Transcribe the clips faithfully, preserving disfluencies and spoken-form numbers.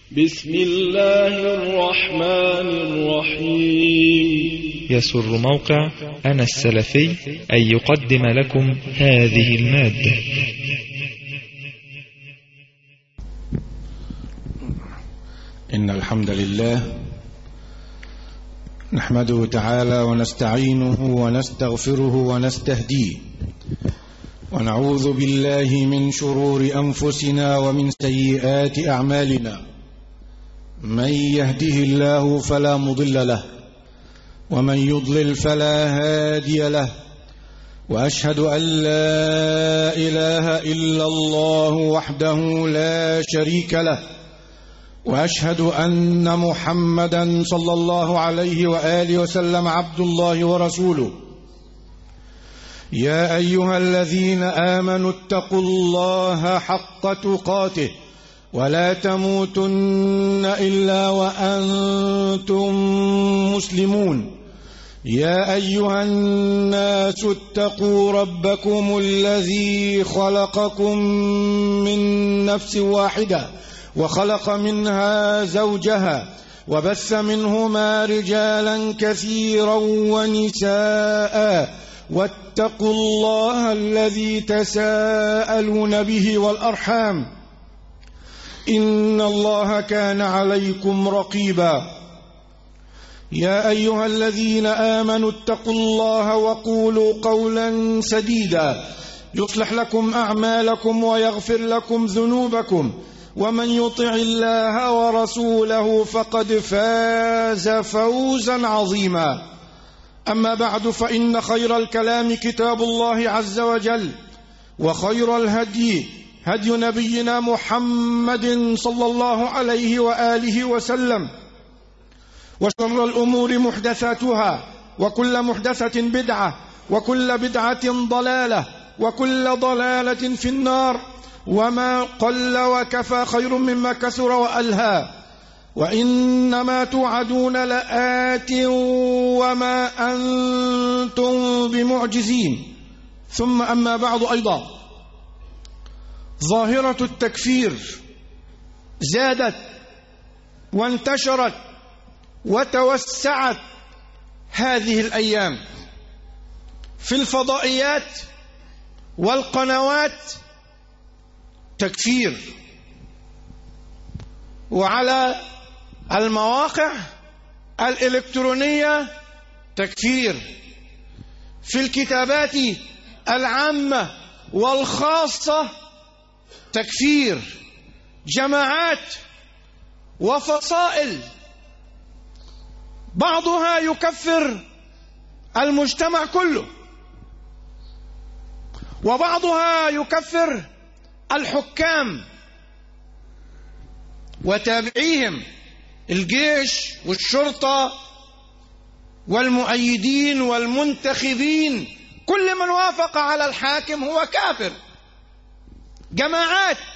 بسم الله الرحمن الرحيم. يسر موقع أنا السلفي أن يقدم لكم هذه المادة. إن الحمد لله نحمده تعالى ونستعينه ونستغفره ونستهديه، ونعوذ بالله من شرور أنفسنا ومن سيئات أعمالنا. من يهده الله فلا مضل له، ومن يضلل فلا هادي له، وأشهد أن لا إله إلا الله وحده لا شريك له، وأشهد أن محمدا صلى الله عليه وآله وسلم عبد الله ورسوله. يا أيها الذين آمنوا اتقوا الله حق تقاته ولا تموتن إلا وأنتم مسلمون. يا أيها الناس اتقوا ربكم الذي خلقكم من نفس واحدة وخلق منها زوجها وبث منهما رجالا كثيرا ونساء، واتقوا الله الذي تساءلون به والأرحام، إن الله كان عليكم رقيبا. يا أيها الذين آمنوا اتقوا الله وقولوا قولا سديدا يصلح لكم أعمالكم ويغفر لكم ذنوبكم، ومن يطع الله ورسوله فقد فاز فوزا عظيما. أما بعد، فإن خير الكلام كتاب الله عز وجل، وخير الهدي هدي نبينا محمد صلى الله عليه وآله وسلم، وشر الأمور محدثاتها، وكل محدثة بدعة، وكل بدعة ضلالة، وكل ضلالة في النار. وما قل وكفى خير مما كثر وألهى، وإنما توعدون لآت وما أنتم بمعجزين. ثم أما بعد، أيضا ظاهرة التكفير زادت وانتشرت وتوسعت هذه الأيام في الفضائيات والقنوات، تكفير، وعلى المواقع الإلكترونية تكفير، في الكتابات العامة والخاصة تكفير، جماعات وفصائل، بعضها يكفر المجتمع كله، وبعضها يكفر الحكام وتابعيهم، الجيش والشرطة والمؤيدين والمنتخبين، كل من وافق على الحاكم هو كافر. جماعات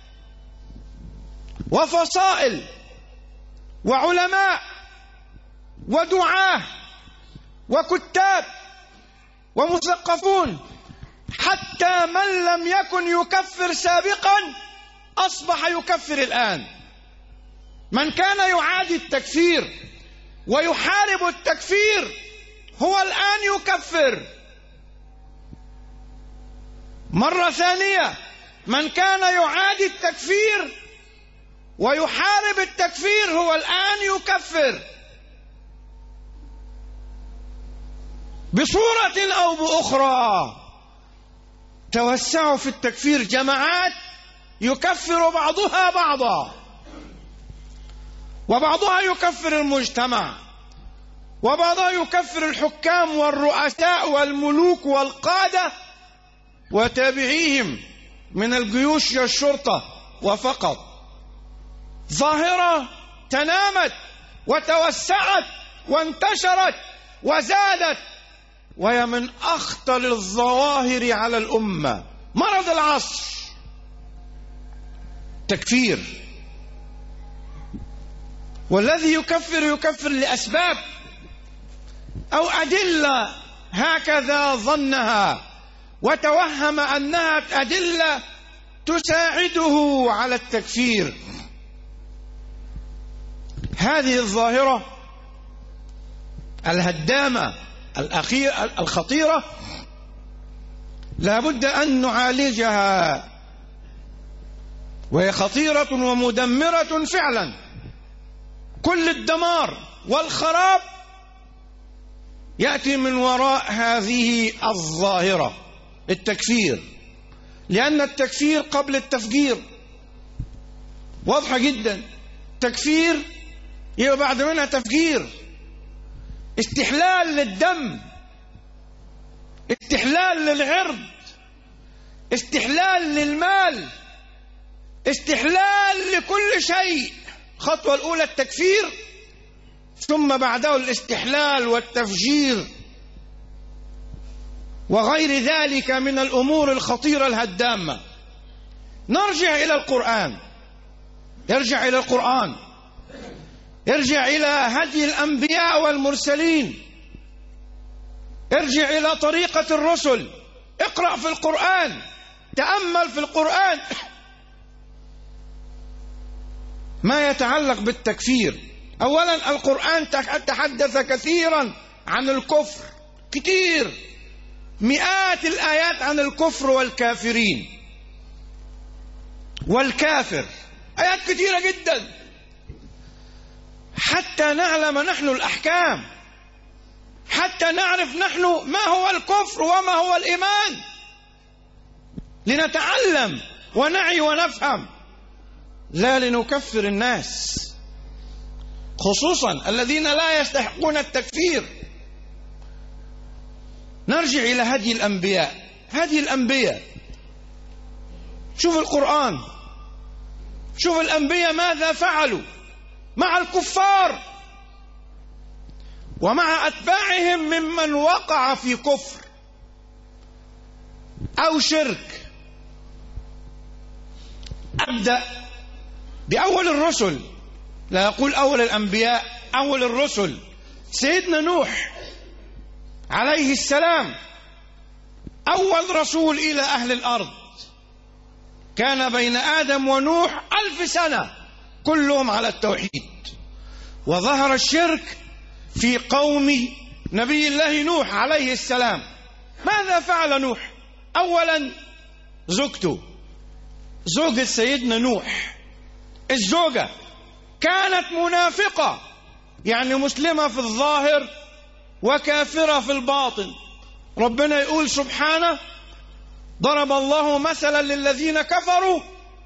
وفصائل وعلماء ودعاة وكتاب ومثقفون، حتى من لم يكن يكفر سابقا أصبح يكفر الآن. من كان يعادي التكفير ويحارب التكفير هو الآن يكفر. مرة ثانية، من كان يعادي التكفير ويحارب التكفير هو الآن يكفر بصورة أو بأخرى. توسعوا في التكفير، جماعات يكفر بعضها بعضا، وبعضها يكفر المجتمع، وبعضها يكفر الحكام والرؤساء والملوك والقادة وتابعيهم من الجيوش والشرطة وفقط. ظاهرة تنامت وتوسعت وانتشرت وزادت، وهي من أخطر الظواهر على الأمة، مرض العصر، تكفير. والذي يكفر يكفر لأسباب أو أدلة هكذا ظنها، وتوهم أنها أدلة تساعده على التكفير. هذه الظاهرة الهدامة الأخير الخطيرة لا بد أن نعالجها، وهي خطيرة ومدمرة فعلا. كل الدمار والخراب يأتي من وراء هذه الظاهرة، التكفير. لأن التكفير قبل التفجير، واضحة جدا. تكفير يبقى بعد منها تفجير، استحلال للدم، استحلال للعرض، استحلال للمال، استحلال لكل شيء. الخطوة الأولى التكفير، ثم بعده الاستحلال والتفجير وغير ذلك من الأمور الخطيرة الهدامة. نرجع إلى القرآن، يرجع إلى القرآن، ارجع إلى هدي الأنبياء والمرسلين، ارجع إلى طريقة الرسل، اقرأ في القرآن، تأمل في القرآن ما يتعلق بالتكفير. أولا القرآن تحدث كثيرا عن الكفر، كثير، مئات الآيات عن الكفر والكافرين والكافر، آيات كثيرة جدا، حتى نعلم نحن الأحكام، حتى نعرف نحن ما هو الكفر وما هو الإيمان، لنتعلم ونعي ونفهم، لا لنكفر الناس، خصوصا الذين لا يستحقون التكفير. نرجع إلى هدي الأنبياء، هدي الأنبياء، شوف القرآن، شوف الأنبياء ماذا فعلوا مع الكفار ومع أتباعهم ممن وقع في كفر أو شرك. أبدأ بأول الرسل، لا يقول أول الأنبياء، أول الرسل، سيدنا نوح عليه السلام، أول رسول إلى أهل الأرض. كان بين آدم ونوح ألف سنة كلهم على التوحيد، وظهر الشرك في قوم نبي الله نوح عليه السلام. ماذا فعل نوح؟ أولا زوجته، زوجة سيدنا نوح، الزوجة كانت منافقة، يعني مسلمة في الظاهر وكافرة في الباطن. ربنا يقول سبحانه: ضرب الله مثلا للذين كفروا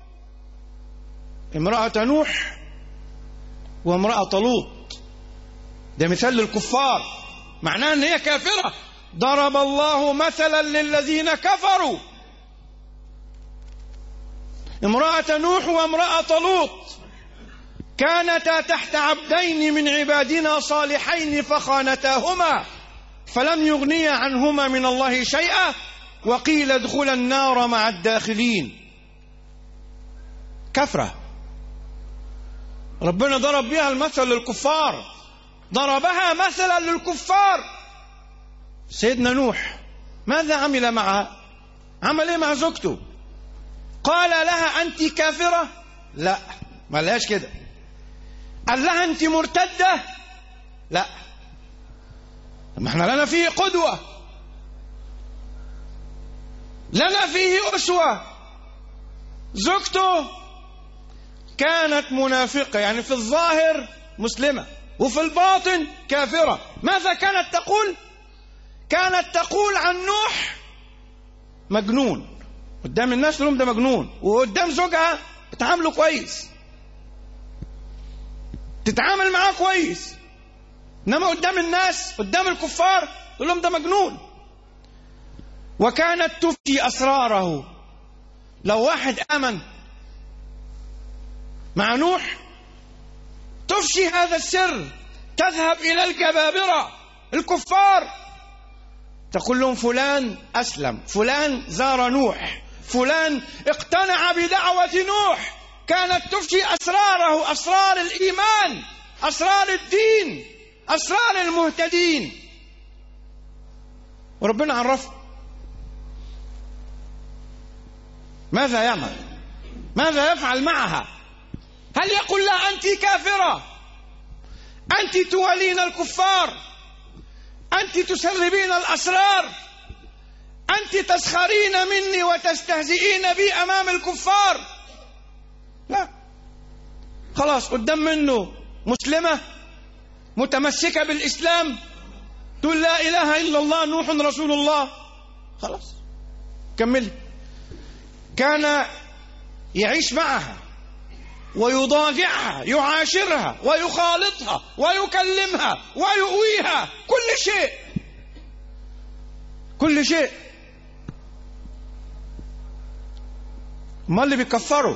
امرأة نوح وامرأة لوط. ده مثال للكفار، معناه ان هي كافرة. ضرب الله مثلا للذين كفروا امرأة نوح وامرأة لوط كانتا تحت عبدين من عبادنا صالحين فخانتاهما فلم يغنيا عنهما من الله شيئا وقيل ادخلا النار مع الداخلين. كفرة، ربنا ضرب بها المثل للكفار، ضربها مثلا للكفار. سيدنا نوح ماذا عمل معها؟ عمل ايه مع زوجته؟ قال لها أنت كافرة؟ لا، ما لهاش كده. قال لها أنت مرتدة؟ لا. ما احنا لنا فيه قدوة، لنا فيه أسوة. زوجته كانت منافقة، يعني في الظاهر مسلمة وفي الباطن كافرة. ماذا كانت تقول؟ كانت تقول عن نوح مجنون. قدام الناس لهم ده مجنون، وقدام زوجها تتعاملوا كويس، تتعامل معاه كويس، انما قدام الناس، قدام الكفار، تقول لهم ده مجنون. وكانت تفشي أسراره. لو واحد آمن مع نوح تفشي هذا السر، تذهب إلى الجبابرة الكفار تقول لهم فلان أسلم، فلان زار نوح، فلان اقتنع بدعوة نوح. كانت تفشي أسراره، أسرار الإيمان، أسرار الدين، أسرار المهتدين، وربنا عرفه. ماذا يعمل؟ ماذا يفعل معها؟ هل يقول لها أنت كافرة؟ أنت توالين الكفار، أنت تسربين الأسرار، أنت تسخرين مني وتستهزئين بي أمام الكفار. لا، خلاص قدام منه مسلمة متمسكة بالإسلام تقول لا إله إلا الله نوح رسول الله، خلاص كملي. كان يعيش معها ويضاجعها، يعاشرها ويخالطها ويكلمها ويؤويها، كل شيء كل شيء. ما اللي بيكفروا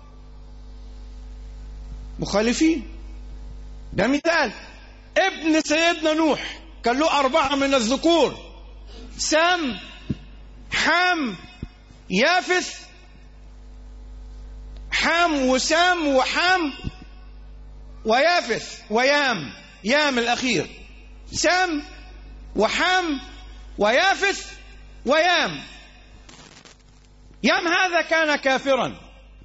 مخالفين. ده مثال. ابن سيدنا نوح كان له أربعة من الذكور: سام، حام، يافث، حام وسام وحام ويافث ويام، يام الأخير، سام وحام ويافث ويام. يام هذا كان كافرا،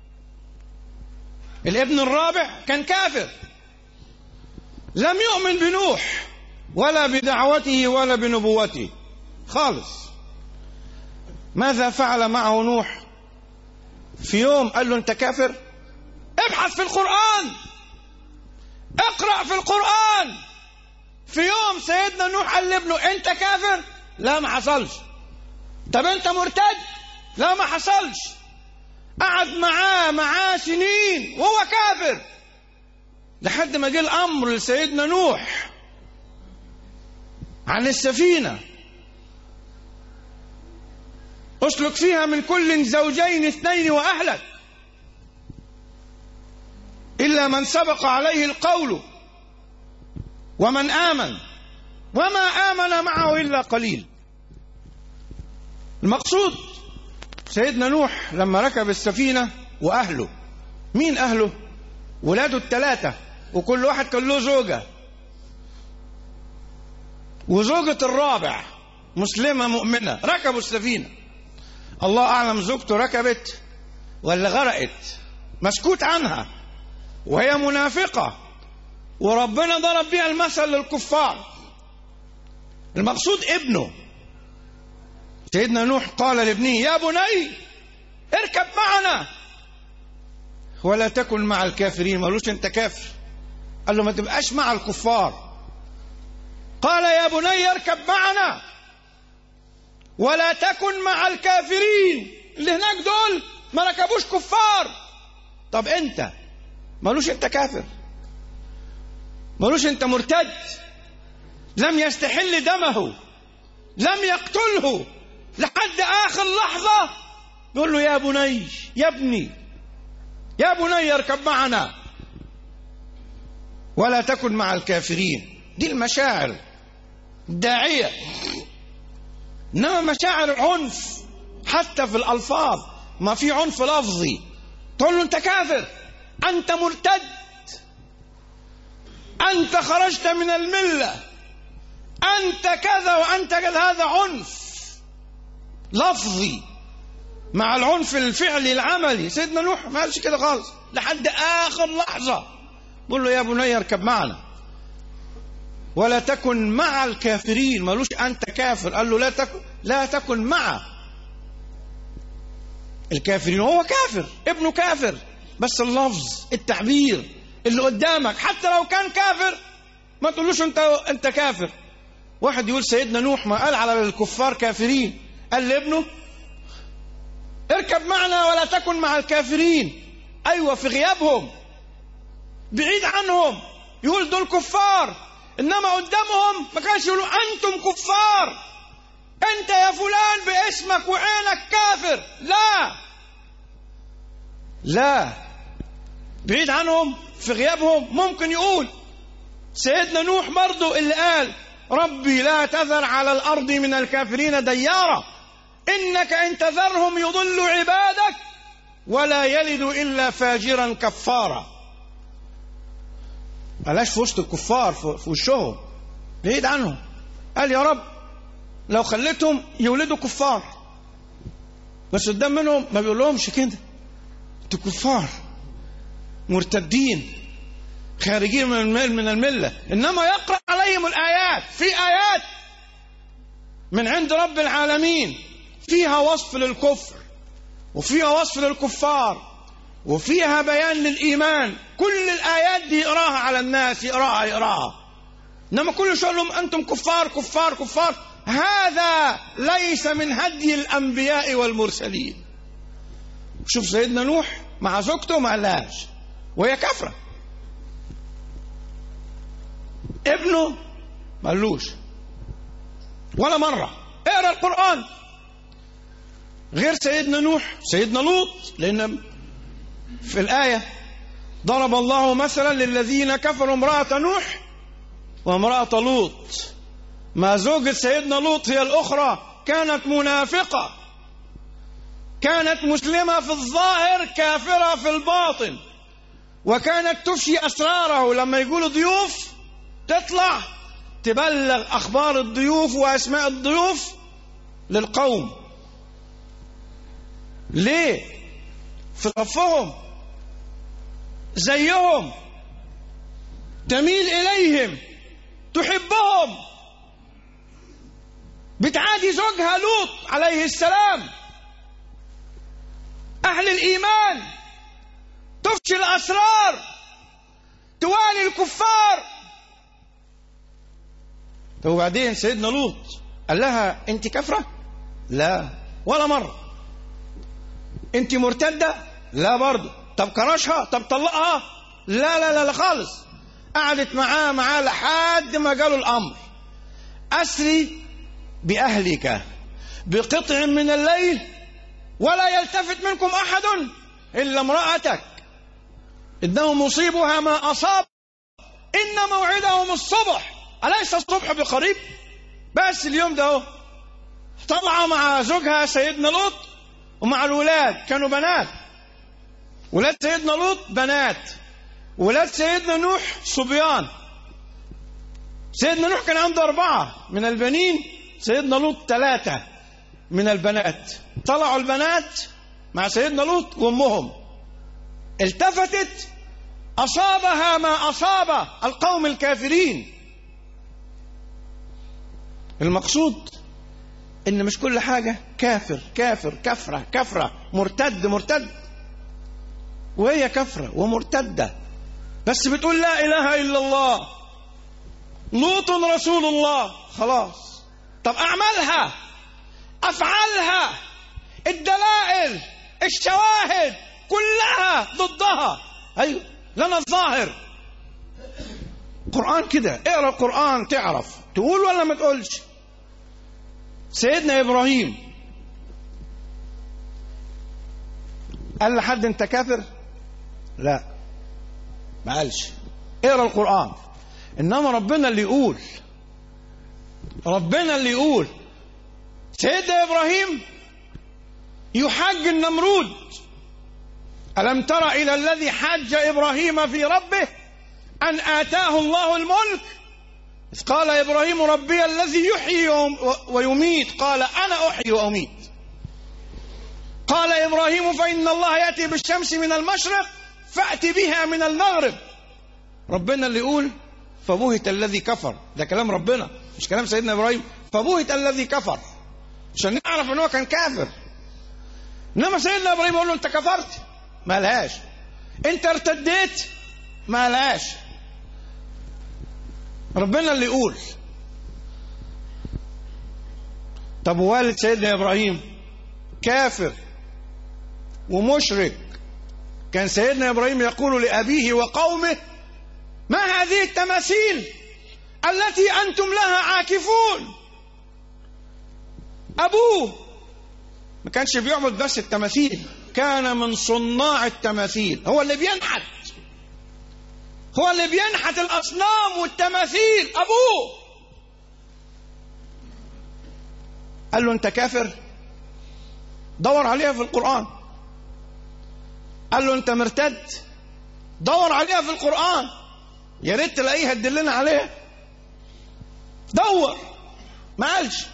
الابن الرابع كان كافر، لم يؤمن بنوح ولا بدعوته ولا بنبوته خالص. ماذا فعل معه نوح؟ في يوم قال له: أنت كافر؟ ابحث في القرآن، اقرأ في القرآن. في يوم سيدنا نوح قال لابنه: أنت كافر؟ لا، ما حصلش. طب أنت مرتد؟ لا، ما حصلش. قعد معاه معاه سنين وهو كافر، لحد ما جه الأمر لسيدنا نوح عن السفينة: اسلك فيها من كل زوجين اثنين وأهلك إلا من سبق عليه القول ومن آمن وما آمن معه إلا قليل. المقصود سيدنا نوح لما ركب السفينة وأهله. مين أهله؟ ولاده الثلاثة، وكل واحد كان له زوجة، وزوجة الرابع مسلمة مؤمنة. ركبوا السفينة، الله أعلم زوجته ركبت ولا غرقت، مسكوت عنها، وهي منافقة، وربنا ضرب بها المثل للكفار. المقصود ابنه سيدنا نوح قال لابنه: يا بني اركب معنا ولا تكن مع الكافرين. ما قالوش انت كافر، قال له ما تبقاش مع الكفار. قال: يا بني اركب معنا ولا تكن مع الكافرين. اللي هناك دول ما ركبوش كفار. طب انت، ما قالوش انت كافر، ما قالوش انت مرتد، لم يستحل دمه، لم يقتله، لحد آخر لحظة يقول له: يا بني، يا ابني، يا بني اركب معنا ولا تكن مع الكافرين. دي المشاعر الداعية. إنما مشاعر العنف حتى في الألفاظ، ما في عنف لفظي. تقول له: أنت كافر، أنت مرتد، أنت خرجت من الملة، أنت كذا وأنت كذا. هذا عنف لفظي مع العنف الفعلي العملي. سيدنا نوح ما قالش كده خالص، لحد آخر لحظة بقول له: يا بني اركب معنا ولا تكن مع الكافرين. ما قالوش أنت كافر، قال له: لا تكن لا تكن مع الكافرين. هو كافر، ابنه كافر، بس اللفظ التعبير اللي قدامك حتى لو كان كافر ما تقولوش انت انت كافر. واحد يقول: سيدنا نوح ما قال على الكفار كافرين، قال لابنه: اركب معنا ولا تكن مع الكافرين. ايوه، في غيابهم، بعيد عنهم، يقول دول كفار، انما قدامهم ما كانش يقولوا انتم كفار، انت يا فلان باسمك وعينك كافر. لا لا، بعيد عنهم، في غيابهم ممكن يقول. سيدنا نوح برضو اللي قال: ربي لا تذر على الأرض من الكافرين ديارا إنك إن تذرهم يضلوا عبادك ولا يلدوا إلا فاجرا كفارا. قالش في وسط الكفار، في وشهم، بعيد عنهم. قال: يا رب لو خليتهم يولدوا كفار، بس قدام منهم ما بيقول لهمش كده، انتوا كفار مرتدين، خارجين من المل من الملة، إنما يقرأ عليهم الآيات. في آيات من عند رب العالمين فيها وصف للكفر وفيها وصف للكفار وفيها بيان للإيمان. كل الآيات دي يقراها على الناس، يقراها يقراها إنما كل شيء لهم أنتم كفار كفار كفار. هذا ليس من هدي الأنبياء والمرسلين. شوف سيدنا نوح مع زوجته ما قالهاش وهي كافرة، ابنه ما قالوش ولا مرة. اقرأ القرآن. غير سيدنا نوح سيدنا لوط، لأن في الآية ضرب الله مثلا للذين كفروا امرأة نوح وامرأة لوط. ما زوجة سيدنا لوط هي الأخرى كانت منافقة، كانت مسلمة في الظاهر كافرة في الباطن، وكانت تفشي أسراره. لما يقولوا ضيوف تطلع تبلغ أخبار الضيوف وأسماء الضيوف للقوم. ليه؟ في صفهم زيهم، تميل إليهم، تحبهم، بتعادي زوجها لوط عليه السلام. أهل الإيمان، تفشي الأسرار، توالي الكفار. طب وبعدين سيدنا لوط قال لها أنت كافرة؟ لا ولا مرة. أنت مرتدة؟ لا برضه. طب كرشها؟ طب طلقها؟ لا لا لا, لا خالص. قعدت معاه معاه لحد ما قالوا الأمر أسري بأهلك بقطع من الليل ولا يلتفت منكم أحد إلا امرأتك إنه مصيبها ما أصاب إن موعدهم الصبح أليس الصبح بقريب. بس اليوم ده طلع مع زوجها سيدنا لوط ومع الولاد، كانوا بنات. ولاد سيدنا لوط بنات، ولاد سيدنا نوح صبيان. سيدنا نوح كان عنده أربعة من البنين، سيدنا لوط ثلاثة من البنات. طلعوا البنات مع سيدنا لوط وأمهم، التفتت أصابها ما أصاب القوم الكافرين. المقصود إن مش كل حاجة كافر كافر كفرة كفرة مرتد مرتد، وهي كفرة ومرتدة بس بتقول لا إله إلا الله لوط رسول الله خلاص. طب أعمالها أفعالها الدلائل الشواهد كلها ضدها. أيوة لنا الظاهر. قرآن كده، اقرأ القرآن تعرف تقول ولا ما تقولش. سيدنا إبراهيم قال لحد أنت كافر؟ لا ما قالش. اقرأ القرآن. إنما ربنا اللي يقول، ربنا اللي يقول. سيدنا إبراهيم يحج النمرود. ألم تر إلى الذي حج إبراهيم في ربه أن آتاه الله الملك إذ قال إبراهيم ربي الذي يحيي ويميت قال أنا أحيي وأميت. قال إبراهيم فإن الله يأتي بالشمس من المشرق فأتي بها من المغرب. ربنا اللي يقول فبهت الذي كفر. ده كلام ربنا مش كلام سيدنا إبراهيم. فبهت الذي كفر عشان نعرف أنه كان كافر. إنما سيدنا إبراهيم يقول له أنت كفرت ما لهاش، أنت ارتديت ما لهاش. ربنا اللي يقول. طب والد سيدنا إبراهيم كافر ومشرك، كان سيدنا إبراهيم يقول لأبيه وقومه ما هذه التماثيل التي أنتم لها عاكفون. أبوه ما كانش بيعبد بس التماثيل، كان من صناع التماثيل. هو اللي بينحت هو اللي بينحت الأصنام والتماثيل. أبوه قال له أنت كافر؟ دور عليها في القرآن. قال له أنت مرتد؟ دور عليها في القرآن، يا ريت تلاقيها تدلنا عليها. دور. ما قالش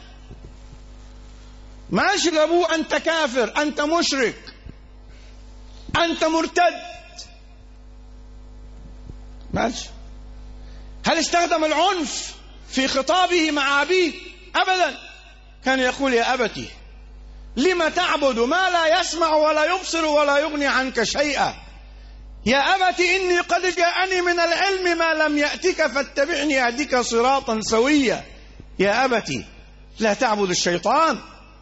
ما قالش لأبوه أنت كافر، أنت مشرك، أنت مرتد. ما قالش. هل استخدم العنف في خطابه مع أبيه؟ أبدا. كان يقول يا أبتي لم تعبد ما لا يسمع ولا يبصر ولا يغني عنك شيئا، يا أبتي إني قد جاءني من العلم ما لم يأتك فاتبعني أهدك صراطا سويا. يا أبتي لا تعبد الشيطان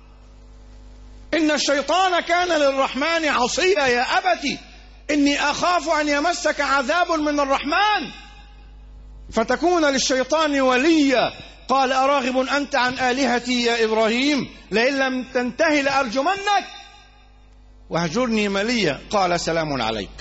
إن الشيطان كان للرحمن عصيا. يا أبتي إني أخاف أن يمسك عذاب من الرحمن فتكون للشيطان وليا. قال أراغب أنت عن آلهتي يا إبراهيم لئن لم تنتهي لأرجمنك واهجرني مليا. قال سلام عليك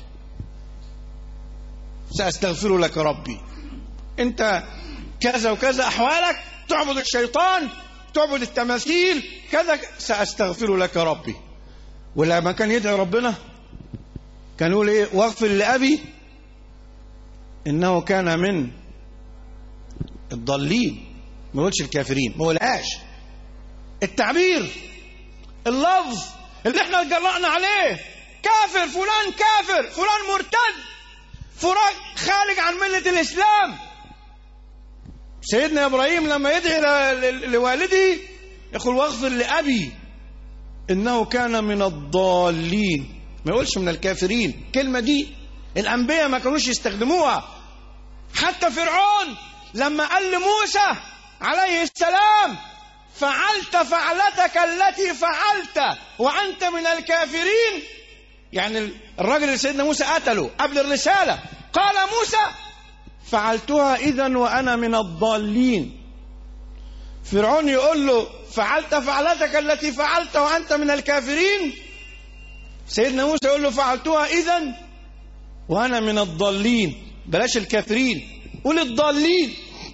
سأستغفر لك ربي. أنت كذا وكذا أحوالك، تعبد الشيطان، تعبد التماثيل كذا، سأستغفر لك ربي. ولما كان يدعي ربنا كان يقول إيه؟ واغفر لأبي إنه كان من الضالين. ما يقولش الكافرين، ما يقولهاش. التعبير، اللفظ اللي احنا اتجرأنا عليه، كافر، فلان كافر، فلان مرتد، فلان خارج عن ملة الإسلام. سيدنا إبراهيم لما يدعي لوالده يقول واغفر لأبي إنه كان من الضالين، ما يقولش من الكافرين. الكلمة دي الأنبياء ما كانوش يستخدموها. حتى فرعون لما قال لموسى عليه السلام فعلت فعلتك التي فعلت وأنت من الكافرين، يعني الراجل اللي سيدنا موسى قتله قبل الرسالة، قال موسى فعلتها إذن وأنا من الضالين. فرعون يقول له فعلت فعلتك التي فعلت وأنت من الكافرين، سيدنا موسى يقول له فعلتها إذن وأنا من الضالين. بلاش الكافرين، قول الضالين.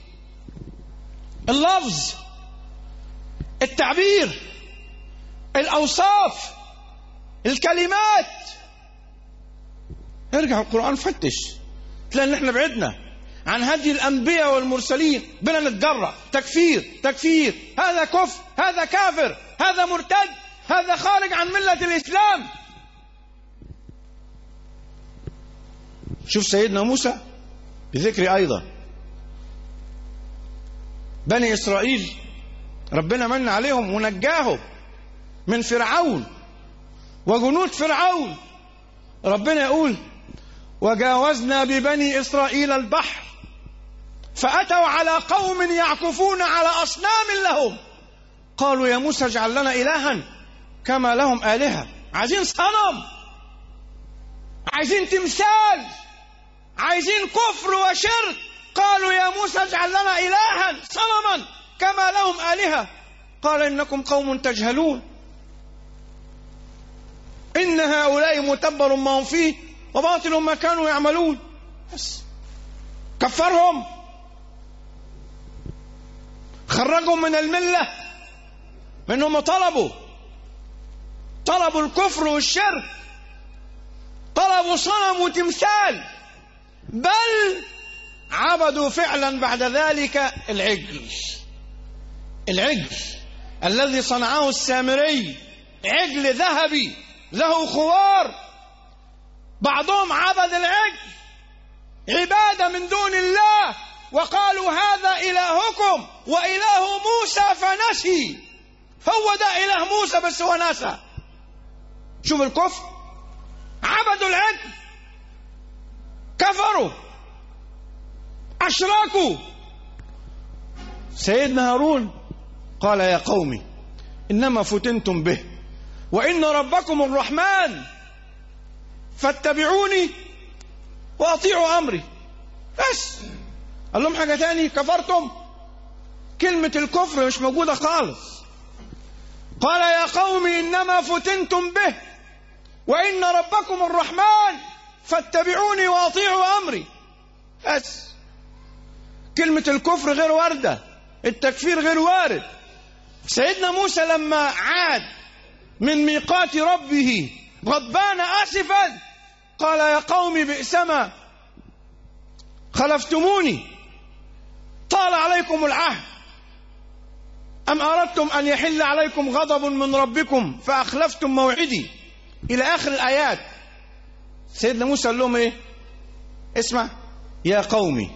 اللفظ، التعبير، الأوصاف، الكلمات. ارجع القرآن فتش تلاقي ان احنا بعدنا عن هدي الأنبياء والمرسلين. بنا نتجرأ تكفير تكفير، هذا كفر، هذا كافر، هذا مرتد، هذا خارج عن ملة الإسلام. شوف سيدنا موسى بذكر أيضا بني إسرائيل، ربنا من عليهم ونجاهم من فرعون وجنود فرعون. ربنا يقول وجاوزنا ببني إسرائيل البحر فأتوا على قوم يعكفون على أصنام لهم قالوا يا موسى اجعل لنا إلها كما لهم آلهة. عايزين صنم، عايزين تمثال، عايزين كفر وشرك. قالوا يا موسى اجعل لنا إلها صنما كما لهم آلهة. قال إنكم قوم تجهلون إن هؤلاء متبر ما هم فيه وباطل ما كانوا يعملون. بس كفرهم، خرجهم من الملة، منهم طلبوا طلبوا الكفر والشرك، طلبوا صنم وتمثال، بل عبدوا فعلا بعد ذلك العجل. العجل الذي صنعه السامري، عجل ذهبي له خوار. بعضهم عبد العجل عبادة من دون الله وقالوا هذا إلهكم وإله موسى فنسي. هو ده إله موسى بس هو نسى. شوف الكفر، عبدوا العجل، كفروا، أشركوا. سيدنا هارون قال يا قومي إنما فتنتم به وإن ربكم الرحمن فاتبعوني وأطيعوا أمري. بس قال لهم حاجة تاني، كفرتم، كلمة الكفر مش موجودة خالص. قال يا قوم إنما فتنتم به وإن ربكم الرحمن فاتبعوني وأطيعوا أمري. بس كلمة الكفر غير واردة، التكفير غير وارد. سيدنا موسى لما عاد من ميقات ربه غضبان آسفا قال يا قوم بئسما خلفتموني طال عليكم العهد أم أردتم أن يحل عليكم غضب من ربكم فأخلفتم موعدي، إلى آخر الآيات. سيدنا موسى قال لهم إيه؟ اسمع، يا قومي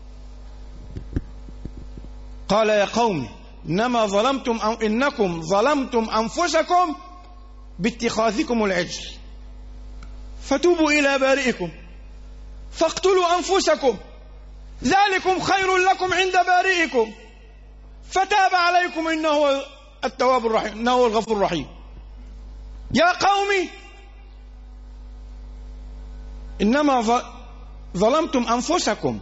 قال يا قومي إنما ظلمتم أو إنكم ظلمتم أنفسكم باتخاذكم العجل فتوبوا إلى بارئكم فاقتلوا أنفسكم ذلكم خير لكم عند بارئكم فتاب عليكم إنه هو التواب الرحيم إنه هو الغفور الرحيم. يا قومي إنما ظلمتم أنفسكم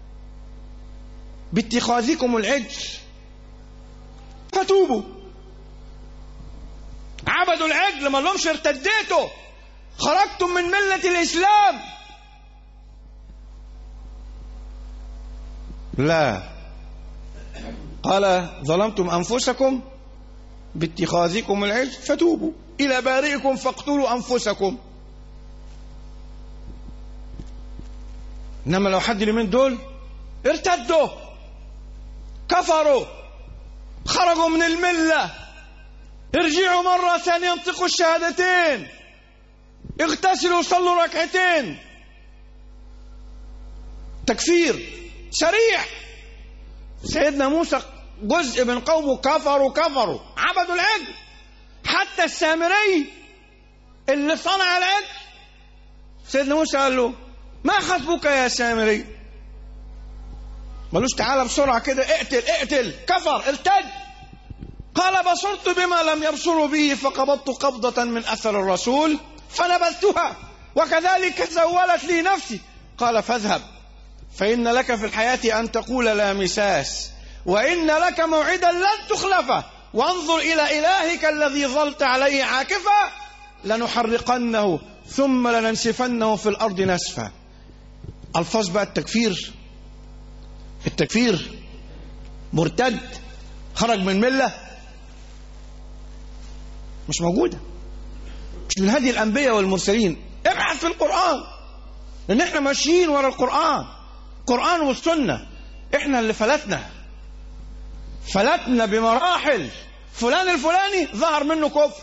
باتخاذكم العجل فتوبوا. عبدوا العجل، ما لهمش ارتديتوا، خرجتم من ملة الإسلام. لا، قال ظلمتم أنفسكم باتخاذكم العجل فتوبوا إلى بارئكم فاقتلوا أنفسكم. إنما لو حد من دول ارتدوا كفروا خرجوا من الملة، ارجعوا مرة ثانية ينطقوا الشهادتين، اغتسلوا صلوا ركعتين. تكفير سريع. سيدنا موسى جزء من قومه كفروا كفروا عبدوا العجل. حتى السامري اللي صنع العجل سيدنا موسى قال له ما خطبك يا سامري؟ مالوش تعالى بسرعة كده اقتل اقتل، كفر ارتد. قال بصرت بما لم يبصروا به فقبضت قبضة من أثر الرسول فنبذتها وكذلك سولت لي نفسي. قال فاذهب فإن لك في الحياة أن تقول لا مساس وإن لك موعدا لن تخلفه وانظر إلى إلهك الذي ظلت عليه عاكفا لنحرقنه ثم لننسفنه في الأرض نسفا. ألفاظ بقى التكفير. التكفير مرتد خرج من ملة مش موجودة، مش من هدي الأنبياء والمرسلين. ابحث في القرآن، لأن احنا ماشيين ورا القرآن، القرآن والسنة. احنا اللي فلتنا فلتنا بمراحل. فلان الفلاني ظهر منه كفر،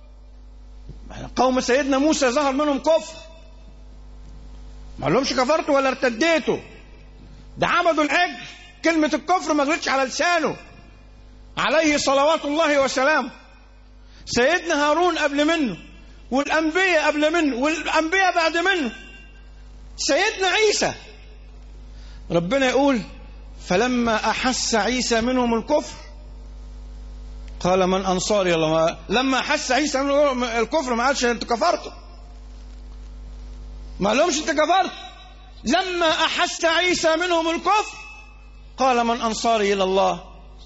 قوم سيدنا موسى ظهر منهم كفر، ما لهمش كفرتوا ولا ارتديتوا، ده عبدوا العجل. كلمة الكفر ما غلتش على لسانه عليه صلوات الله وسلامه. سيدنا هارون قبل منه، والأنبياء قبل منه، والأنبياء بعد منه. سيدنا عيسى ربنا يقول فلما أحس عيسى منهم الكفر قال من أنصاري الله. لما أحس عيسى منهم الكفر ما قالش أنت كفرت، ما لهمش أنت كفرت. لما أحس عيسى منهم الكفر قال من أنصاري إلى الله.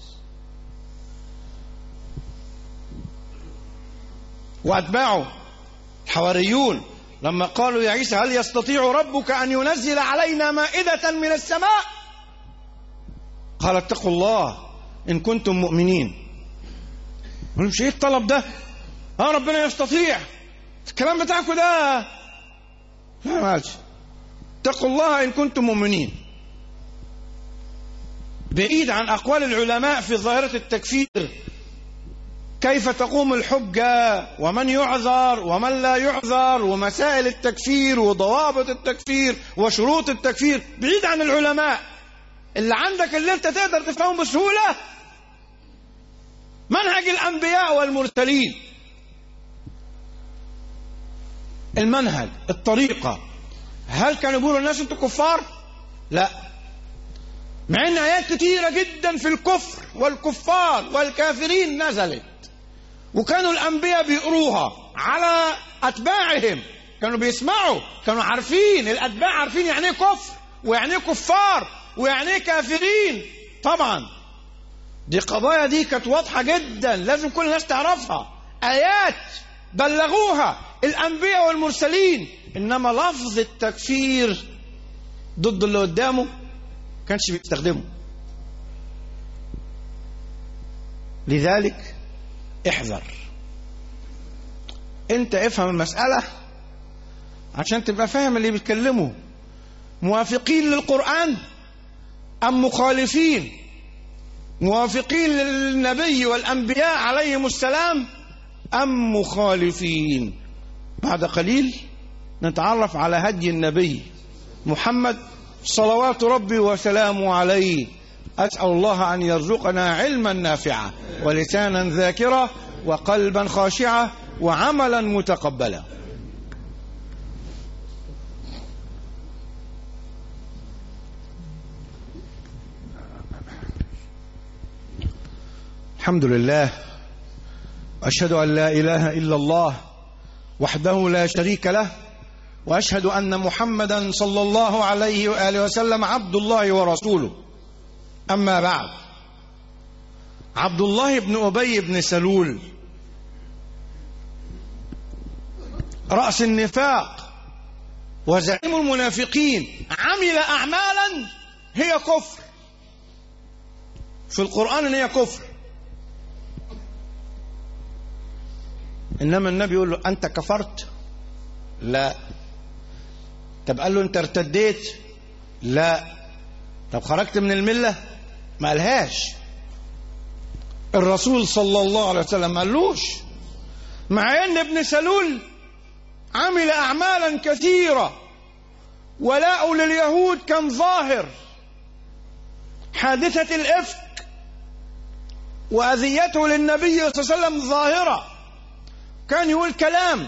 وأتباعه الحواريون لما قالوا يا عيسى هل يستطيع ربك أن ينزل علينا مائدة من السماء؟ قال اتقوا الله إن كنتم مؤمنين. مش ايه الطلب ده؟ اه ربنا يستطيع. الكلام بتاعكم ده لا مالش. اتقوا الله إن كنتم مؤمنين. بعيد عن أقوال العلماء في ظاهرة التكفير، كيف تقوم الحجة ومن يعذر ومن لا يعذر ومسائل التكفير وضوابط التكفير وشروط التكفير. بعيد عن العلماء. اللي عندك اللي انت تقدر تفهمه بسهولة منهج الأنبياء والمرسلين. المنهج، الطريقة. هل كانوا يقولوا الناس انتوا كفار؟ لا، مع ان آيات كتيرة جدا في الكفر والكفار والكافرين نزلت، وكانوا الأنبياء بيقروها على أتباعهم، كانوا بيسمعوا، كانوا عارفين. الأتباع عارفين يعني ايه كفر ويعني ايه كفار ويعني ايه كافرين. طبعا دي قضايا دي كانت واضحة جدا، لازم كل الناس تعرفها. آيات بلغوها الأنبياء والمرسلين. إنما لفظ التكفير ضد اللي قدامه كانش بيستخدمه. لذلك احذر. انت افهم المسألة عشان تبقى فاهم اللي بيتكلموا موافقين للقرآن أم مخالفين، موافقين للنبي والأنبياء عليهم السلام أم مخالفين. بعد قليل نتعرف على هدي النبي محمد صلوات ربي وسلامه عليه. أسأل الله أن يرزقنا علما نافعا ولسانا ذاكرا وقلبا خاشعا وعملا متقبلا. الحمد لله، أشهد أن لا إله إلا الله وحده لا شريك له، وأشهد أن محمدا صلى الله عليه وآله وسلم عبد الله ورسوله. أما بعد، عبد الله بن أبي بن سلول رأس النفاق وزعيم المنافقين عمل أعمالا هي كفر، في القرآن هي كفر، إنما النبي يقول له أنت كفرت؟ لا. طب قال له أنت ارتديت؟ لا. طب خرجت من الملة؟ ما قالهاش. الرسول صلى الله عليه وسلم ما قالوش، مع أن ابن سلول عمل أعمالا كثيرة، ولاء لليهود كان ظاهر، حادثة الإفك وأذيته للنبي صلى الله عليه وسلم ظاهرة، كان يقول كلام،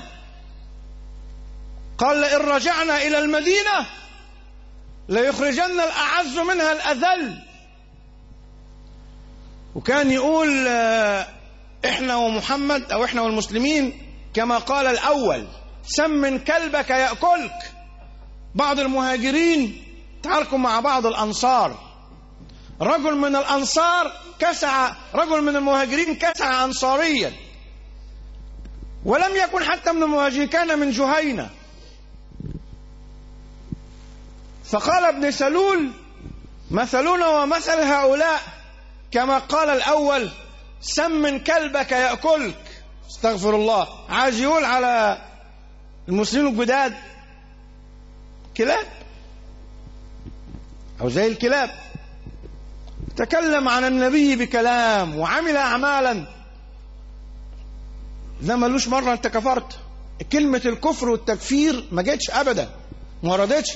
قال لئن رجعنا إلى المدينة ليخرجن الأعز منها الأذل، وكان يقول إحنا ومحمد أو إحنا والمسلمين كما قال الأول سمن كلبك يأكلك. بعض المهاجرين تعاركوا مع بعض الأنصار، رجل من الأنصار كسع رجل من المهاجرين كسع أنصاريا، ولم يكن حتى من المهاجرين، كان من جهينة، فقال ابن سلول مثلنا ومثل هؤلاء كما قال الأول سمن كلبك يأكلك. استغفر الله، عايز يقول على المسلمين الجداد كلاب أو زي الكلاب. تكلم عن النبي بكلام وعمل أعمالا، ده مالوش مرة أنت كفرت. كلمة الكفر والتكفير ما جتش أبدا، ما وردتش.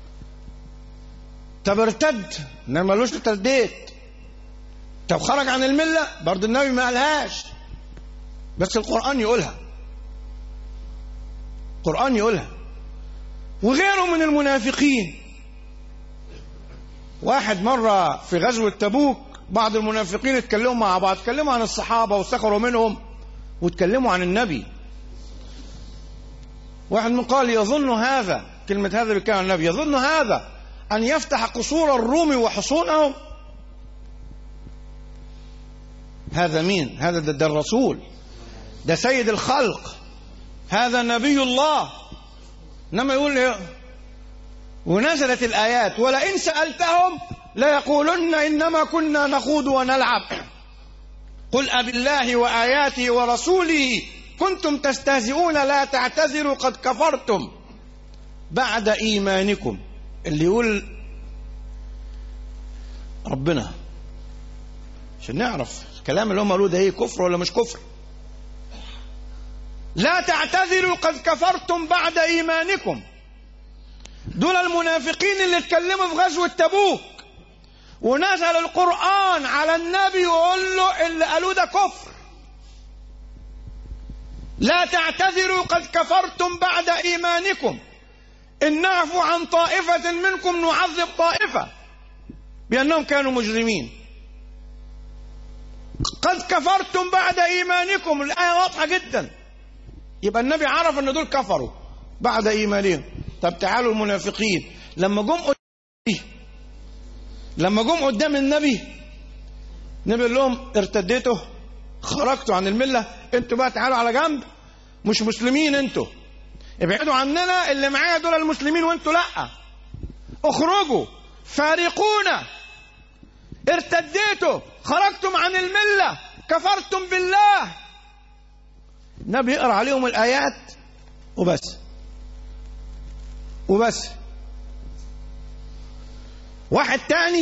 طب ارتد، إنما مالوش ارتديت. طب خرج عن الملة، برضه النبي ما قالهاش، بس القرآن يقولها، القرآن يقولها. وغيره من المنافقين، واحد مرة في غزوة تبوك بعض المنافقين اتكلموا مع بعض، اتكلموا عن الصحابة واستخروا منهم واتكلموا عن النبي. واحد من قال يظن هذا، كلمة هذا بيتكلم عن النبي، يظن هذا أن يفتح قصور الروم وحصونهم. هذا مين؟ هذا ده, ده الرسول، ده سيد الخلق، هذا نبي الله. إنما يقول له، ونزلت الآيات ولئن سألتهم ليقولن إنما كنا نخوض ونلعب قل أبالله وآياته ورسوله كنتم تستهزئون لا تعتذروا قد كفرتم بعد إيمانكم. اللي يقول ربنا عشان نعرف الكلام اللي هم قالوه ده ايه، كفر ولا مش كفر. لا تعتذروا قد كفرتم بعد إيمانكم. دول المنافقين اللي اتكلموا في غزوة تبوك ونزل القرآن على النبي وقال له اللي قالوه ده كفر. لا تعتذروا قد كفرتم بعد إيمانكم إن نعفو عن طائفة منكم نعذب طائفة بأنهم كانوا مجرمين. قد كفرتم بعد إيمانكم، الآية واضحة جدا. يبقى النبي عرف أن دول كفروا بعد إيمانهم. طب تعالوا المنافقين لما جم قدام لما جم قدام النبي، النبي قال لهم ارتديتوا، خرجتوا عن الملة، انتوا بقى تعالوا على جنب، مش مسلمين انتوا، ابعدوا عننا، اللي معايا دول المسلمين وانتوا لا، اخرجوا، فارقونا، ارتديتوا، خرجتم عن الملة، كفرتم بالله. النبي يقرأ عليهم الآيات وبس وبس. واحد تاني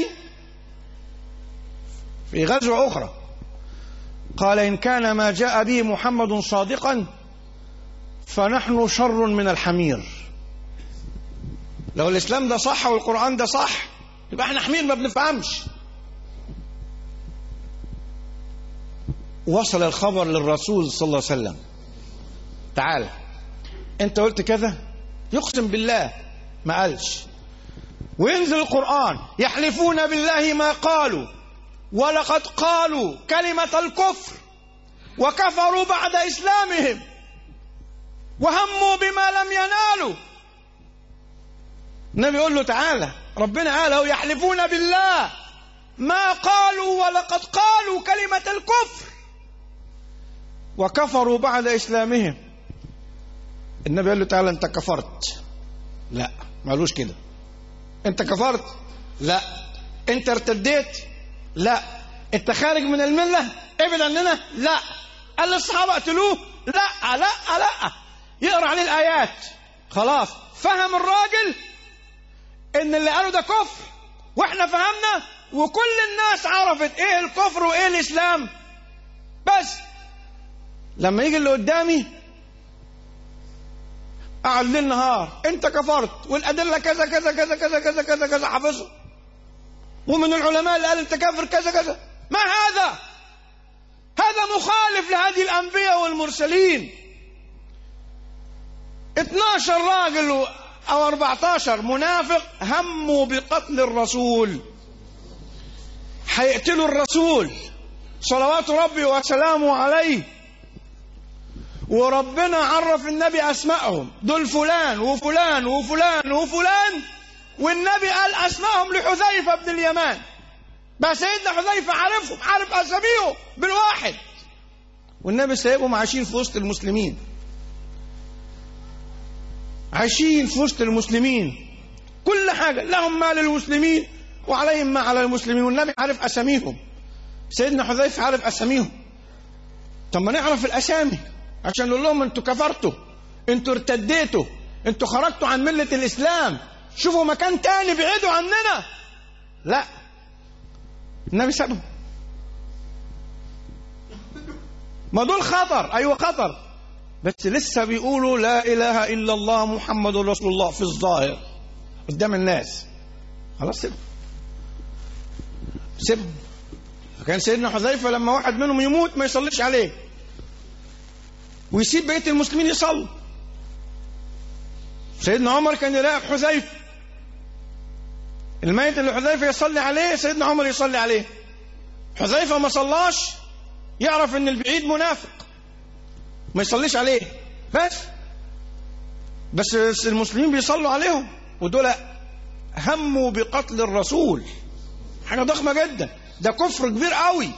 في غزوة أخرى قال إن كان ما جاء به محمد صادقا فنحن شر من الحمير. لو الإسلام ده صح والقرآن ده صح يبقى احنا حمير ما بنفهمش. وصل الخبر للرسول صلى الله عليه وسلم، تعال انت قلت كذا، يقسم بالله ما قالش، وينزل القرآن يحلفون بالله ما قالوا ولقد قالوا كلمة الكفر وكفروا بعد إسلامهم وهموا بما لم ينالوا. النبي يقول له تعالى، ربنا قال له يحلفون بالله ما قالوا ولقد قالوا كلمة الكفر وكفروا بعد إسلامهم. النبي قال له تعالى انت كفرت. لا ما قالوش كده. انت كفرت؟ لا. انت ارتديت؟ لا. انت خارج من الملة؟ ابعد عننا؟ لا. قال للصحابة اقتلوه؟ لا لا لا. يقرأ عليه الآيات، خلاص فهم الراجل ان اللي قالوا ده كفر واحنا فهمنا، وكل الناس عرفت ايه الكفر وايه الاسلام. بس لما يجي اللي قدامي قعد ليل نهار انت كفرت والادله كذا كذا كذا كذا كذا كذا كذا حافظه، ومن العلماء اللي قال انت كافر كذا كذا، ما هذا؟ هذا مخالف لهذه الانبياء والمرسلين. اتناشر راجل او اربعتاشر منافق هموا بقتل الرسول، هيقتلوا الرسول صلوات ربي وسلامه عليه، وربنا عرف النبي اسمائهم، دول فلان وفلان وفلان وفلان، والنبي قال اسمائهم لحذيفه بن اليمان، بس سيدنا حذيفه عارفهم، عارف اساميهم بالواحد، والنبي سايبهم عايشين في وسط المسلمين، عايشين في وسط المسلمين، كل حاجه لهم ما للمسلمين وعليهم ما على المسلمين، والنبي عارف اساميهم، سيدنا حذيفه عارف اساميهم. طب ما نعرف الاسامي عشان نقول لهم انتوا كفرتوا، انتوا ارتديتوا، انتوا خرجتوا عن مله الاسلام، شوفوا مكان تاني بعيدوا عننا. لا، النبي سابهم. ما دول خطر، ايوه خطر، بس لسه بيقولوا لا اله الا الله محمد رسول الله في الظاهر قدام الناس. خلاص سيبهم سيبهم. كان سيدنا حذيفه لما واحد منهم يموت ما يصليش عليه ويسيب بقيه المسلمين يصلوا. سيدنا عمر كان يراقب حذيفه، الميت اللي حذيفه يصلي عليه سيدنا عمر يصلي عليه، حذيفه ما صلاش يعرف ان البعيد منافق ما يصليش عليه، بس بس المسلمين بيصلوا عليهم، ودول هموا بقتل الرسول، حاجه ضخمه جدا، ده كفر كبير قوي.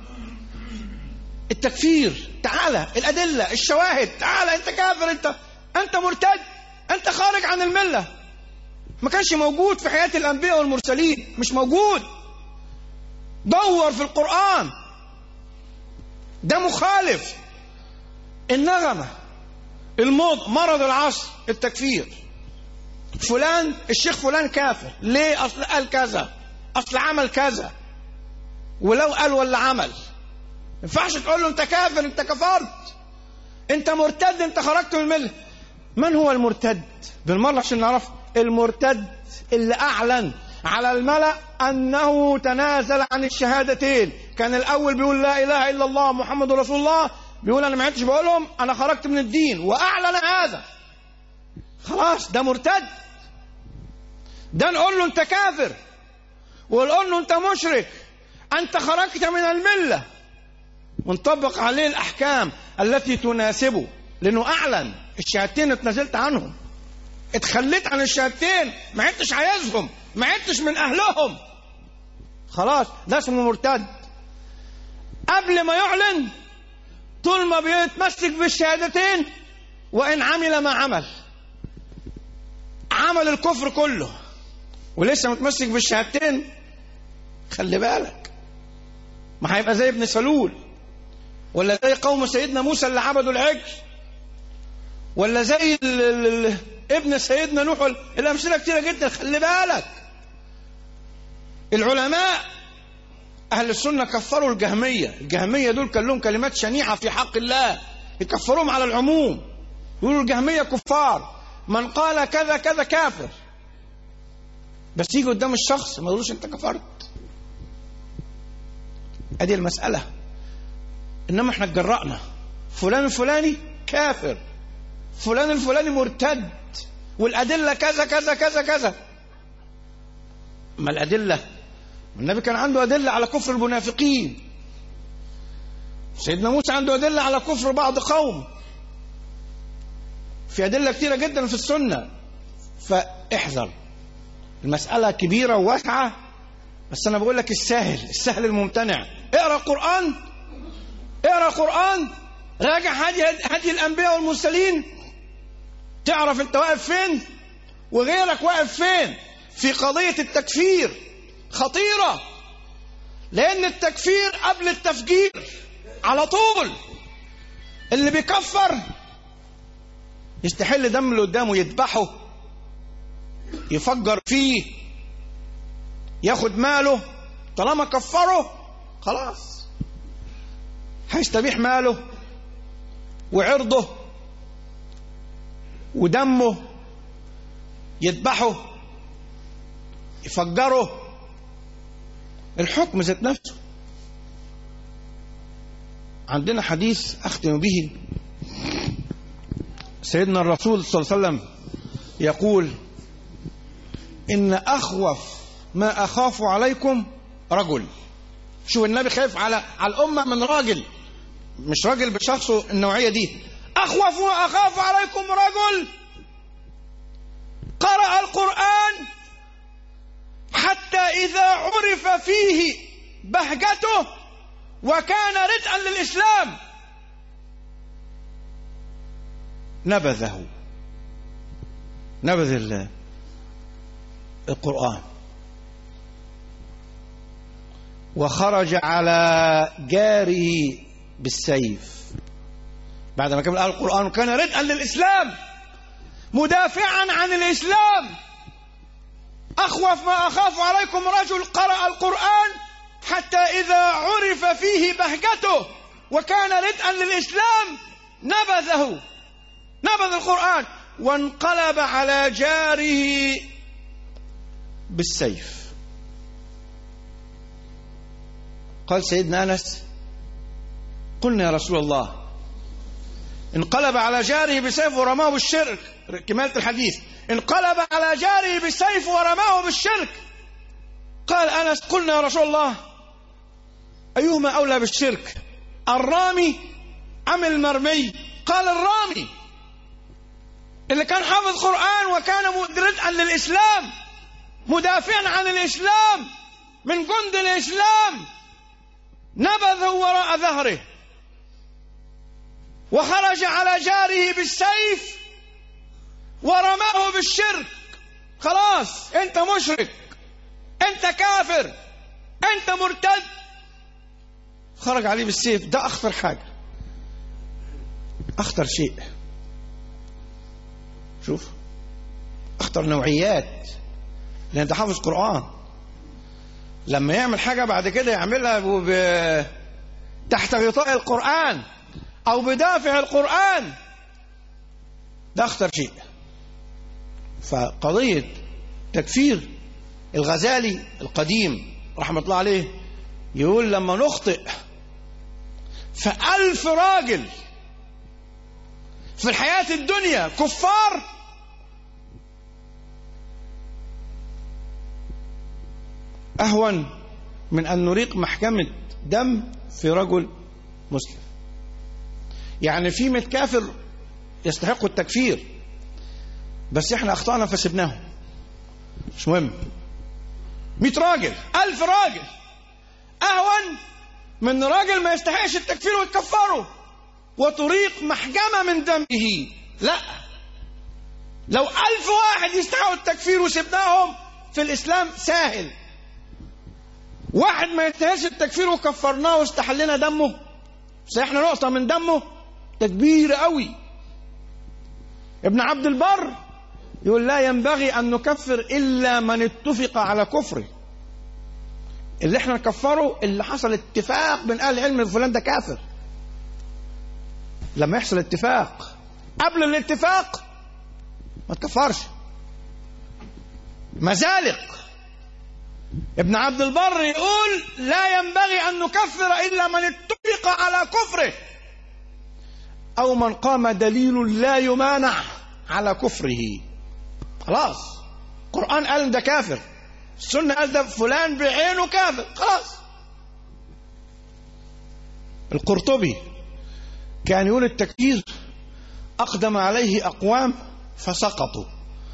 التكفير، تعالى الادله الشواهد، تعالى انت كافر، انت انت مرتد، انت خارج عن المله. ما كانش موجود في حياه الانبياء والمرسلين، مش موجود. دور في القران، ده مخالف. النغمه، الموض، مرض العصر، التكفير. فلان الشيخ فلان كافر، ليه؟ اصل قال كذا، اصل عمل كذا، ولو قال ولا عمل ما ينفعش تقول له انت كافر، انت كفرت، انت مرتد، انت خرجت من المله. من هو المرتد؟ بالمره عشان نعرف. المرتد اللي اعلن على الملأ انه تنازل عن الشهادتين. كان الاول بيقول لا اله الا الله محمد رسول الله، بيقول انا ما عدتش بقولهم، انا خرجت من الدين، واعلن هذا، خلاص ده مرتد. ده نقول له انت كافر، ونقول له انت مشرك، انت خرجت من المله، ونطبق عليه الاحكام التي تناسبه، لانه اعلن الشهادتين، اتنازلت عنهم، اتخليت عن الشهادتين، ما عدتش عايزهم، ما عدتش من اهلهم، خلاص ده اسمه مرتد. قبل ما يعلن طول ما بيتمسك بالشهادتين، وان عمل ما عمل، عمل الكفر كله ولسه متمسك بالشهادتين، خلي بالك، ما هيبقى زي ابن سلول، ولا زي قوم سيدنا موسى اللي عبدوا العجل، ولا زي ال ال ال ابن سيدنا نوح. الامثله كتيره جدا، خلي بالك. العلماء اهل السنه كفروا الجهميه، الجهميه دول كان لهم كلمات شنيعه في حق الله، يكفروهم على العموم، يقولوا الجهميه كفار، من قال كذا كذا كافر، بس يجي قدام الشخص ما يقولوش انت كفرت. ادي المسألة. انما احنا اتجرأنا، فلان الفلاني كافر، فلان الفلاني مرتد، والأدلة كذا كذا كذا كذا. ما الأدلة؟ النبي كان عنده أدلة على كفر المنافقين، سيدنا موسى عنده أدلة على كفر بعض قوم، في أدلة كثيرة جدا في السنة. فاحذر، المسألة كبيرة وواسعة، بس أنا بقول لك السهل، السهل الممتنع. اقرأ القرآن، اقرأ القرآن، راجع هدي هدي الأنبياء والمرسلين، تعرف أنت واقف فين وغيرك واقف فين في قضية التكفير. خطيرة، لأن التكفير قبل التفجير على طول. اللي بيكفر يستحل دم اللي قدامه، يذبحه، يفجر فيه، ياخد ماله. طالما كفره خلاص هيستبيح ماله وعرضه ودمه، يذبحه، يفجره. الحكم ذات نفسه. عندنا حديث أختم به، سيدنا الرسول صلى الله عليه وسلم يقول: إن أخوف ما أخاف عليكم رجل. شوف النبي خايف على على الأمة من راجل، مش راجل بشخصه النوعية دي. أخوف ما أخاف عليكم رجل قرأ القرآن حتى إذا عرف فيه بهجته وكان ردءا للإسلام نبذه، نبذ القرآن وخرج على جاره بالسيف. بعد ما كمل القرآن وكان ردءا للإسلام مدافعا عن الإسلام. أخوف ما أخاف عليكم رجل قرأ القرآن حتى إذا عرف فيه بهجته وكان ردءا للإسلام نبذه، نبذ القرآن وانقلب على جاره بالسيف. قال سيدنا أنس: قلنا يا رسول الله، انقلب على جاره بالسيف ورماه بالشرك. كمالة الحديث: انقلب على جاره بالسيف ورماه بالشرك. قال أنس: قلنا يا رسول الله، أيهما أولى بالشرك، الرامي أم المرمي؟ قال: الرامي، اللي كان حافظ قرآن وكان ردءا للإسلام مدافعا عن الإسلام من جند الإسلام نبذه وراء ظهره وخرج على جاره بالسيف ورماه بالشرك. خلاص انت مشرك، انت كافر، انت مرتد، خرج عليه بالسيف. ده اخطر حاجة، اخطر شيء. شوف اخطر نوعيات، لان انت حافظ قرآن، لما يعمل حاجة بعد كده يعملها ب... تحت غطاء القرآن او بدافع القرآن، ده اخطر شيء. فقضية تكفير، الغزالي القديم رحمة الله عليه يقول: لما نخطئ فألف راجل في الحياة الدنيا كفار، أهون من أن نريق محكمة دم في رجل مسلم. يعني في مئة كافر يستحقوا التكفير، بس احنا أخطأنا فسبناهم، مش مهم. مئة راجل، ألف راجل أهون من راجل ما يستحقش التكفير ويتكفره وتريق محجمة من دمه. لا، لو ألف واحد يستحقوا التكفير وسبناهم في الإسلام سهل. واحد ما يستحقش التكفير وكفرناه واستحلنا دمه، سيحنا نقطة من دمه تكبير قوي. ابن عبد البر يقول: لا ينبغي أن نكفر إلا من اتفق على كفره. اللي احنا نكفره اللي حصل اتفاق بين أهل العلم فلان ده كافر. لما يحصل اتفاق، قبل الاتفاق ما تكفرش. مزالق ابن عبد البر يقول لا ينبغي أن نكفر إلا من اتفق على كفره أو من قام دليل لا يمانع على كفره. خلاص، القرآن قال ده كافر، السنة قال ده فلان بعينه كافر، خلاص. القرطبي كان يقول التكفير أقدم عليه أقوام فسقطوا،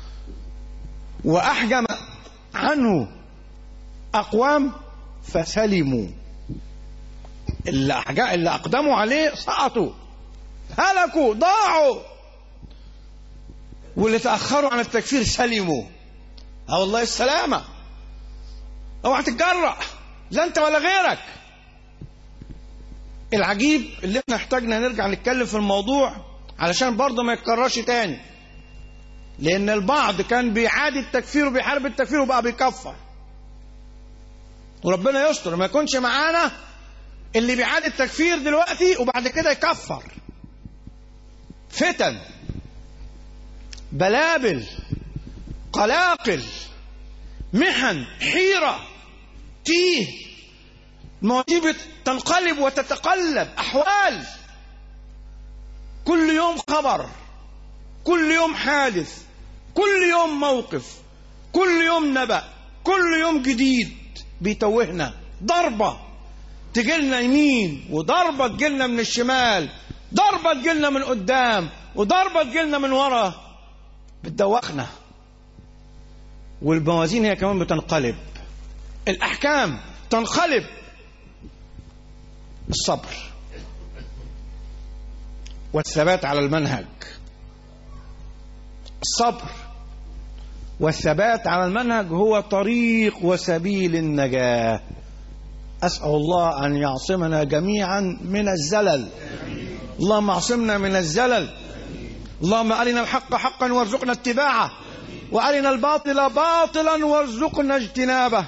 وأحجم عنه أقوام فسلموا. اللي, اللي أقدموا عليه سقطوا، هلكوا، ضاعوا، واللي تأخروا عن التكفير سلموا. اه والله السلامة، اوعى تتجرأ، لا انت ولا غيرك. العجيب اللي احنا احتاجنا نرجع نتكلم في الموضوع علشان برضه ما يتكررش تاني، لان البعض كان بيعادي التكفير وبيحارب التكفير وبقى بيكفر، وربنا يستر ما يكونش معانا اللي بيعادي التكفير دلوقتي وبعد كده يكفر. فتن، بلابل، قلاقل، محن، حيرة، تيه، مواجيب تنقلب وتتقلب، أحوال، كل يوم خبر، كل يوم حادث، كل يوم موقف، كل يوم نبأ، كل يوم جديد بيتوهنا. ضربة تجيلنا يمين، وضربة تجيلنا من الشمال، ضربة تجيلنا من قدام، وضربة تجيلنا من ورا، بتدوخنا. والموازين هي كمان بتنقلب، الأحكام تنقلب. الصبر والثبات على المنهج، الصبر والثبات على المنهج هو طريق وسبيل النجاة. أسأل الله أن يعصمنا جميعا من الزلل. اللهم اعصمنا من الزلل. اللهم أرنا الحق حقا وارزقنا اتباعه، وأرنا الباطل باطلا وارزقنا اجتنابه.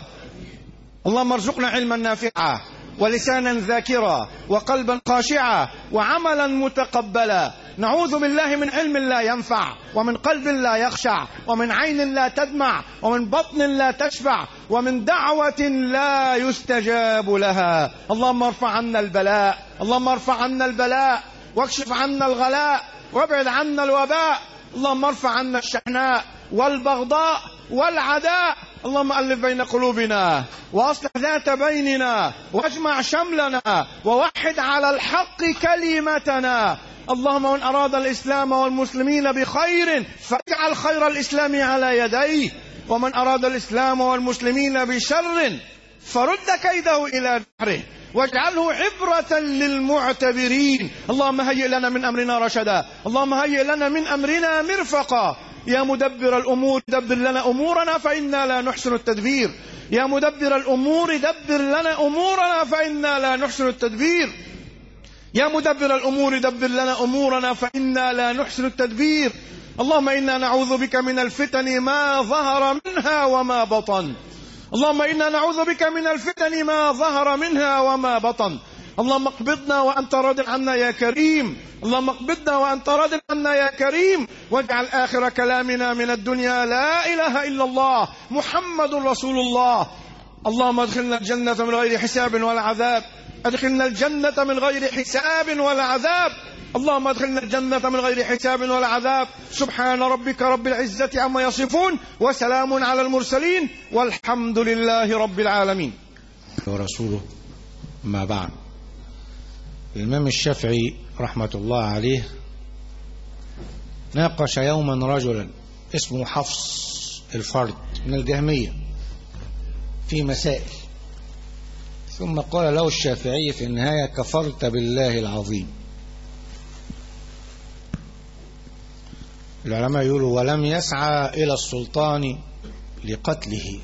اللهم ارزقنا علما نافعا ولسانا ذاكرا وقلبا خاشعا وعملا متقبلا. نعوذ بالله من علم لا ينفع، ومن قلب لا يخشع، ومن عين لا تدمع، ومن بطن لا تشبع، ومن دعوة لا يستجاب لها. اللهم ارفع عنا البلاء، اللهم ارفع عنا البلاء، واكشف عنا الغلاء، وابعد عنا الوباء. اللهم ارفع عنا الشحناء والبغضاء والعداء. اللهم ألف بين قلوبنا وأصلح ذات بيننا واجمع شملنا ووحد على الحق كلمتنا. اللهم من أراد الإسلام والمسلمين بخير فاجعل خير الإسلام على يديه، ومن أراد الإسلام والمسلمين بشر فرد كيده إلى دحره واجعله عبرة للمعتبرين. اللهم هيئ لنا من أمرنا رشدا، اللهم هيئ لنا من أمرنا مرفقا. يا مدبر الأمور دبر لنا أمورنا فإنا لا نحسن التدبير. يا مدبر الأمور دبر لنا أمورنا فإنا لا نحسن التدبير. يا مدبر الأمور دبر لنا أمورنا فإنا لا نحسن التدبير. اللهم إنا نعوذ بك من الفتن ما ظهر منها وما بطن. اللهم إنا نعوذ بك من الفتن ما ظهر منها وما بطن. اللهم اقبضنا وأنت راض عنا يا كريم. اللهم اقبضنا وأنت راض عنا يا كريم، واجعل آخر كلامنا من الدنيا لا إله إلا الله محمد رسول الله. اللهم ادخلنا الجنة من غير حساب ولا عذاب. ادخلنا الجنة من غير حساب ولا عذاب. اللهم ادخلنا الجنة من غير حساب ولا عذاب. سبحان ربك رب العزة عما يصفون، وسلام على المرسلين، والحمد لله رب العالمين. ورسوله. ما بعد، الإمام الشافعي رحمة الله عليه ناقش يوما رجلا اسمه حفص الفرد من الجهمية في مسائل، ثم قال له الشافعي في النهاية: كفرت بالله العظيم. العلماء يقولوا: ولم يسعى إلى السلطان لقتله،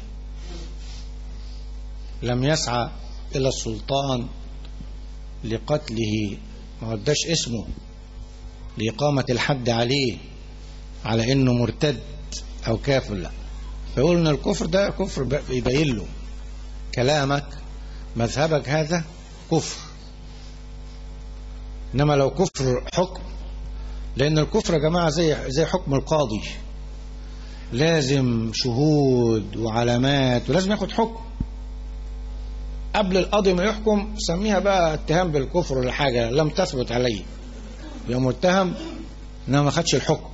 لم يسعى إلى السلطان لقتله، ما وداش اسمه لإقامة الحد عليه على إنه مرتد أو كافر، لا. فيقول إن الكفر ده كفر يبين له كلامك مذهبك هذا كفر. إنما لو كفر حكم، لأن الكفر يا جماعة زي زي حكم القاضي، لازم شهود وعلامات ولازم ياخد حكم. قبل القاضي ما يحكم سميها بقى اتهام بالكفر ولا حاجة لم تثبت عليه، يبقى متهم انه ما خدش الحكم.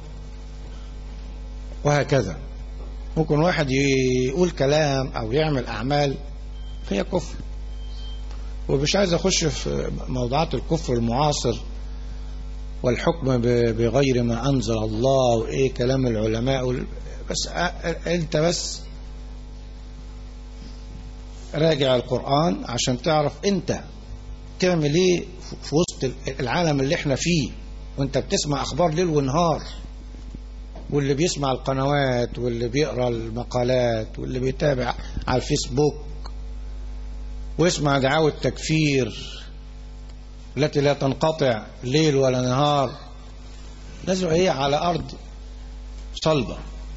وهكذا ممكن واحد يقول كلام او يعمل اعمال فهي كفر. ومش عايز اخش في موضوعات الكفر المعاصر والحكم بغير ما انزل الله وايه كلام العلماء، بس انت بس راجع القرآن عشان تعرف انت تعمل ايه في وسط العالم اللي احنا فيه، وانت بتسمع اخبار ليل ونهار، واللي بيسمع القنوات واللي بيقرأ المقالات واللي بيتابع على الفيسبوك ويسمع دعاوى التكفير التي لا تنقطع ليل ولا نهار. لازم ايه على ارض صلبة.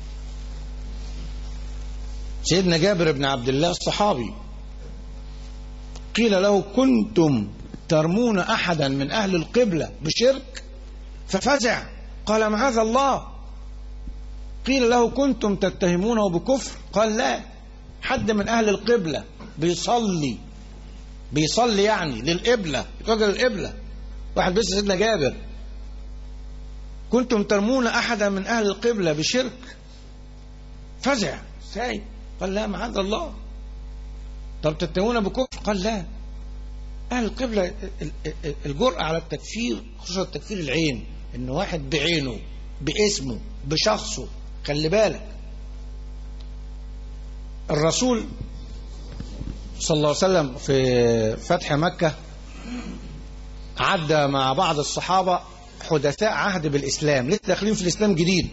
سيدنا جابر بن عبد الله الصحابي قيل له كنتم ترمون احدا من اهل القبلة بشرك ففزع قال معاذ الله. قيل له كنتم تتهمونه بكفر قال لا، حد من اهل القبلة بيصلي بيصلي يعني للقبلة، يتوجه للقبلة، واحد بس سيدنا جابر. كنتم ترمون احدا من اهل القبلة بشرك فزع سايب قال لا معاذ الله. طب تتهمون بكفر قال لا. اهل القبلة الجرأة على التكفير خصوصا التكفير العين، ان واحد بعينه باسمه بشخصه. خلي بالك الرسول صلى الله عليه وسلم في فتح مكة عدى مع بعض الصحابة حدثاء عهد بالإسلام لسه داخلين في الإسلام جديد،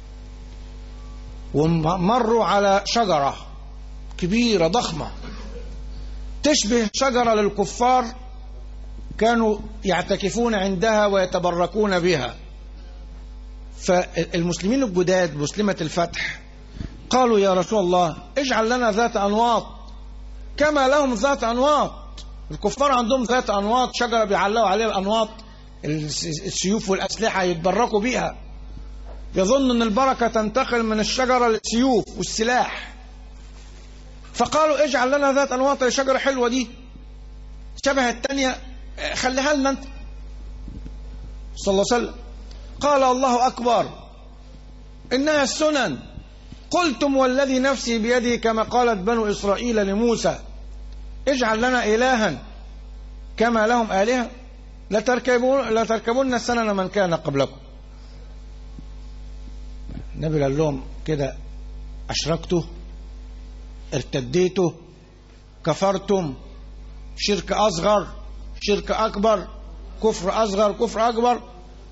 ومروا على شجرة كبيرة ضخمة تشبه شجرة للكفار كانوا يعتكفون عندها ويتبركون بها. فالمسلمين الجداد مسلمة الفتح قالوا يا رسول الله اجعل لنا ذات أنواط كما لهم ذات أنواط. الكفار عندهم ذات أنواط، شجرة بيعلقوا عليها الأنواط، السيوف والأسلحة يتبركوا بيها. يظن أن البركة تنتقل من الشجرة للسيوف والسلاح. فقالوا اجعل لنا ذات أنواط، الشجرة حلوة دي شبه التانية خليها لنا انت. صلى الله عليه وسلم قال الله أكبر إنها السنن. قلتم والذي نفسي بيده كما قالت بنو إسرائيل لموسى اجعل لنا إلها كما لهم آلهة لتركبون لتركبون سنن من كان قبلكم. النبي قال لهم كده أشركتوا، ارتديتوا، كفرتم، شرك أصغر شرك أكبر، كفر أصغر كفر أكبر.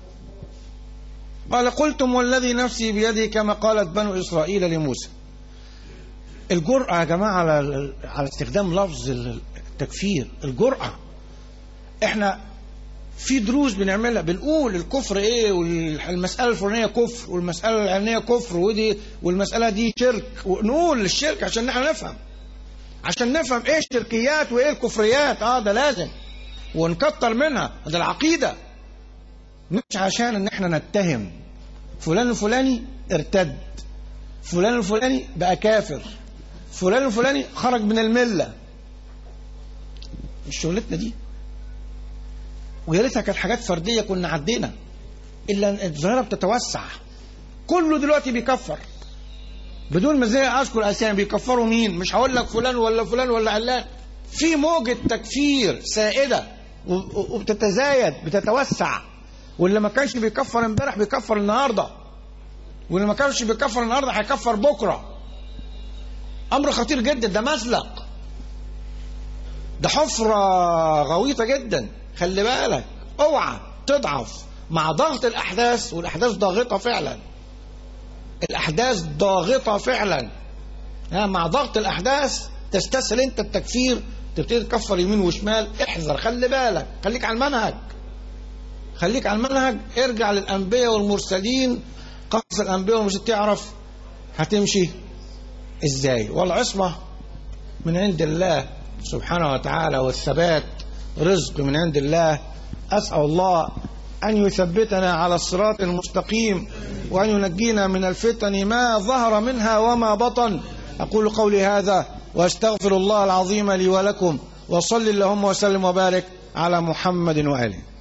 قال قلتم والذي نفسي بيده كما قالت بنو إسرائيل لموسى. الجرأة يا جماعة على على استخدام لفظ التكفير، الجرأة. احنا في دروس بنعملها بنقول الكفر ايه، والمسألة الفلانية كفر والمسألة العلانية كفر ودي والمسألة دي شرك، ونقول الشرك عشان احنا نفهم، عشان نفهم ايه الشركيات وايه الكفريات. اه ده لازم ونكتر منها، ده العقيدة، مش عشان ان احنا نتهم فلان الفلاني ارتد، فلان الفلاني بقى كافر، فلان الفلاني خرج من الملة. مش شغلتنا دي. ويا ريتها كانت حاجات فردية كنا عدينا، الا ان الظاهرة بتتوسع. كله دلوقتي بيكفر بدون ما زي اذكر اسامي. بيكفروا مين؟ مش هقول لك فلان ولا فلان ولا علان. في موجة تكفير سائدة وبتتزايد بتتوسع، واللي ما كانش بيكفر امبارح بيكفر النهارده، واللي ما كانش بيكفر النهارده هيكفر بكره. امر خطير جدا، ده مسلق، ده حفرة غويطة جدا. خلي بالك اوعى تضعف مع ضغط الاحداث، والاحداث ضاغطة فعلا، الاحداث ضاغطة فعلا. ها مع ضغط الاحداث تستسهل انت التكفير، تبتدي تكفر يمين وشمال. احذر، خلي بالك، خليك على المنهج، خليك على المنهج. ارجع للانبياء والمرسلين، قصص الانبياء والمرسلين تعرف هتمشي ازاي. والعصمة من عند الله سبحانه وتعالى، والثبات رزق من عند الله. أسأل الله أن يثبتنا على الصراط المستقيم، وأن ينجينا من الفتن ما ظهر منها وما بطن. أقول قولي هذا وأستغفر الله العظيم لي ولكم، وصل اللهم وسلم وبارك على محمد وآله.